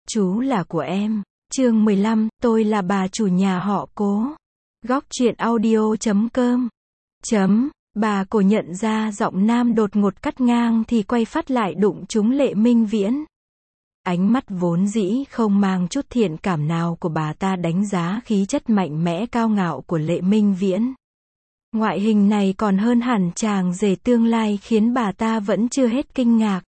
Chú là của em. Chương 15, tôi là bà chủ nhà họ Cố. Góc truyện audio.com. Bà Cố nhận ra giọng nam đột ngột cắt ngang thì quay phát lại đụng trúng Lệ Minh Viễn. Ánh mắt vốn dĩ không mang chút thiện cảm nào của bà ta đánh giá khí chất mạnh mẽ cao ngạo của Lệ Minh Viễn. Ngoại hình này còn hơn hẳn chàng rể tương lai khiến bà ta vẫn chưa hết kinh ngạc.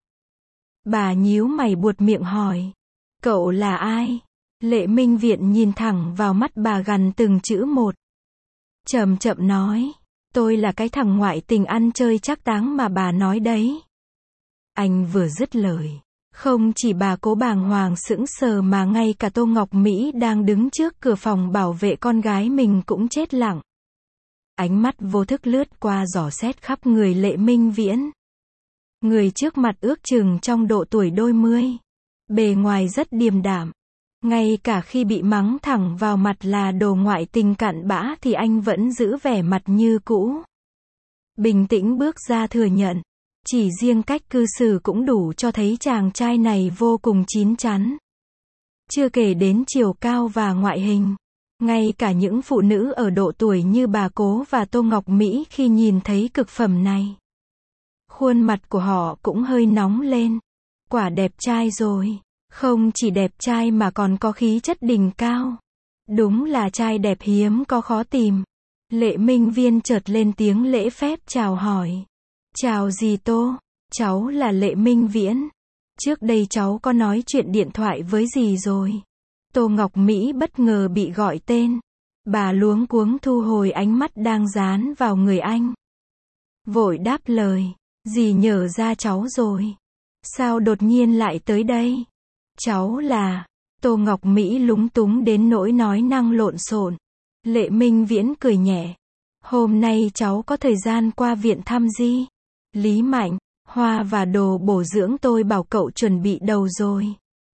Bà nhíu mày buột miệng hỏi. Cậu là ai? Lệ Minh Viễn nhìn thẳng vào mắt bà gằn từng chữ một. Chậm chậm nói. Tôi là cái thằng ngoại tình ăn chơi trác táng mà bà nói đấy. Anh vừa dứt lời. Không chỉ bà Cố bàng hoàng sững sờ mà ngay cả Tô Ngọc Mỹ đang đứng trước cửa phòng bảo vệ con gái mình cũng chết lặng. Ánh mắt vô thức lướt qua dò xét khắp người Lệ Minh Viễn. Người trước mặt ước chừng trong độ tuổi đôi mươi. Bề ngoài rất điềm đạm. Ngay cả khi bị mắng thẳng vào mặt là đồ ngoại tình cặn bã thì anh vẫn giữ vẻ mặt như cũ. Bình tĩnh bước ra thừa nhận. Chỉ riêng cách cư xử cũng đủ cho thấy chàng trai này vô cùng chín chắn. Chưa kể đến chiều cao và ngoại hình. Ngay cả những phụ nữ ở độ tuổi như bà Cố và Tô Ngọc Mỹ khi nhìn thấy cực phẩm này, khuôn mặt của họ cũng hơi nóng lên. Quả đẹp trai rồi. Không chỉ đẹp trai mà còn có khí chất đỉnh cao. Đúng là trai đẹp hiếm có khó tìm. Lệ Minh Viễn chợt lên tiếng lễ phép chào hỏi. Chào dì Tô, cháu là Lệ Minh Viễn. Trước đây cháu có nói chuyện điện thoại với dì rồi. Tô Ngọc Mỹ bất ngờ bị gọi tên. Bà luống cuống thu hồi ánh mắt đang dán vào người anh. Vội đáp lời. Dì nhờ ra cháu rồi. Sao đột nhiên lại tới đây? Cháu là... Tô Ngọc Mỹ lúng túng đến nỗi nói năng lộn xộn. Lệ Minh Viễn cười nhẹ. Hôm nay cháu có thời gian qua viện thăm Di Lý Mạnh. Hoa và đồ bổ dưỡng tôi bảo cậu chuẩn bị đầu rồi.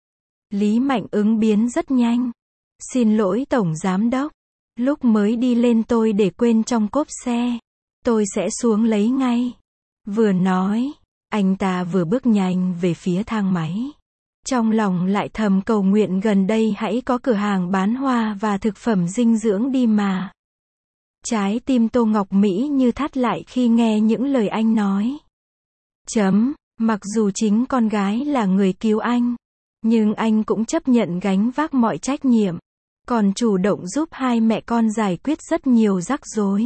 Lý Mạnh ứng biến rất nhanh. Xin lỗi Tổng Giám Đốc. Lúc mới đi lên tôi để quên trong cốp xe. Tôi sẽ xuống lấy ngay. Vừa nói, anh ta vừa bước nhanh về phía thang máy. Trong lòng lại thầm cầu nguyện gần đây hãy có cửa hàng bán hoa và thực phẩm dinh dưỡng đi mà. Trái tim Tô Ngọc Mỹ như thắt lại khi nghe những lời anh nói. Mặc dù chính con gái là người cứu anh, nhưng anh cũng chấp nhận gánh vác mọi trách nhiệm. Còn chủ động giúp hai mẹ con giải quyết rất nhiều rắc rối.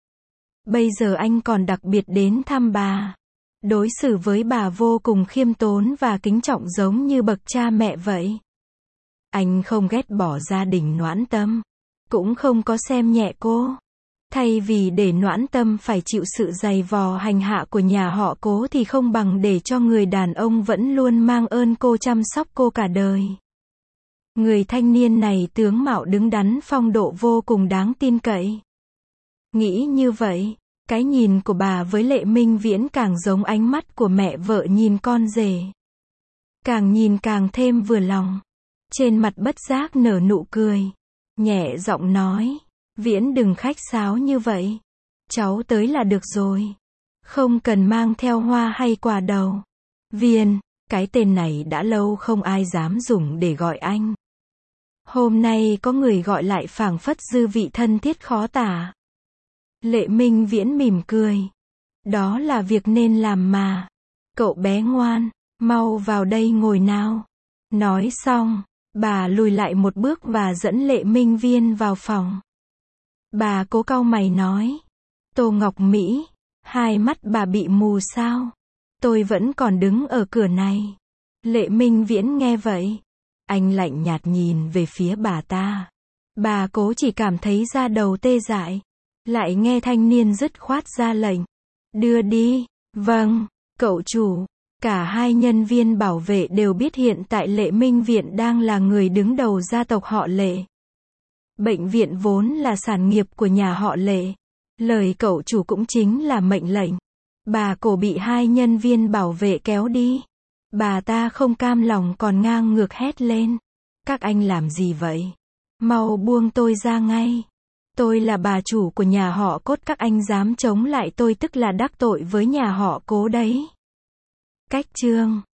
Bây giờ anh còn đặc biệt đến thăm bà. Đối xử với bà vô cùng khiêm tốn và kính trọng giống như bậc cha mẹ vậy. Anh không ghét bỏ gia đình Noãn Tâm. Cũng không có xem nhẹ cô. Thay vì để Noãn Tâm phải chịu sự dày vò hành hạ của nhà họ Cố thì không bằng để cho người đàn ông vẫn luôn mang ơn cô chăm sóc cô cả đời. Người thanh niên này tướng mạo đứng đắn phong độ vô cùng đáng tin cậy. Nghĩ như vậy, cái nhìn của bà với Lệ Minh Viễn càng giống ánh mắt của mẹ vợ nhìn con rể. Càng nhìn càng thêm vừa lòng. Trên mặt bất giác nở nụ cười. Nhẹ giọng nói. Viễn đừng khách sáo như vậy. Cháu tới là được rồi. Không cần mang theo hoa hay quà đầu. Viên, cái tên này đã lâu không ai dám dùng để gọi anh. Hôm nay có người gọi lại phảng phất dư vị thân thiết khó tả. Lệ Minh Viễn mỉm cười. Đó là việc nên làm mà. Cậu bé ngoan, mau vào đây ngồi nào. Nói xong, bà lùi lại một bước và dẫn Lệ Minh Viễn vào phòng. Bà Cố cau mày nói. Tô Ngọc Mỹ, hai mắt bà bị mù sao? Tôi vẫn còn đứng ở cửa này. Lệ Minh Viễn nghe vậy. Anh lạnh nhạt nhìn về phía bà ta. Bà Cố chỉ cảm thấy da đầu tê dại. Lại nghe thanh niên dứt khoát ra lệnh. Đưa đi. Vâng, cậu chủ. Cả hai nhân viên bảo vệ đều biết hiện tại Lệ Minh Viễn đang là người đứng đầu gia tộc họ Lệ. Bệnh viện vốn là sản nghiệp của nhà họ Lệ. Lời cậu chủ cũng chính là mệnh lệnh. Bà Cố bị hai nhân viên bảo vệ kéo đi. Bà ta không cam lòng còn ngang ngược hét lên. Các anh làm gì vậy? Mau buông tôi ra ngay. Tôi là bà chủ của nhà họ Cốt, các anh dám chống lại tôi tức là đắc tội với nhà họ Cố đấy. Cách chương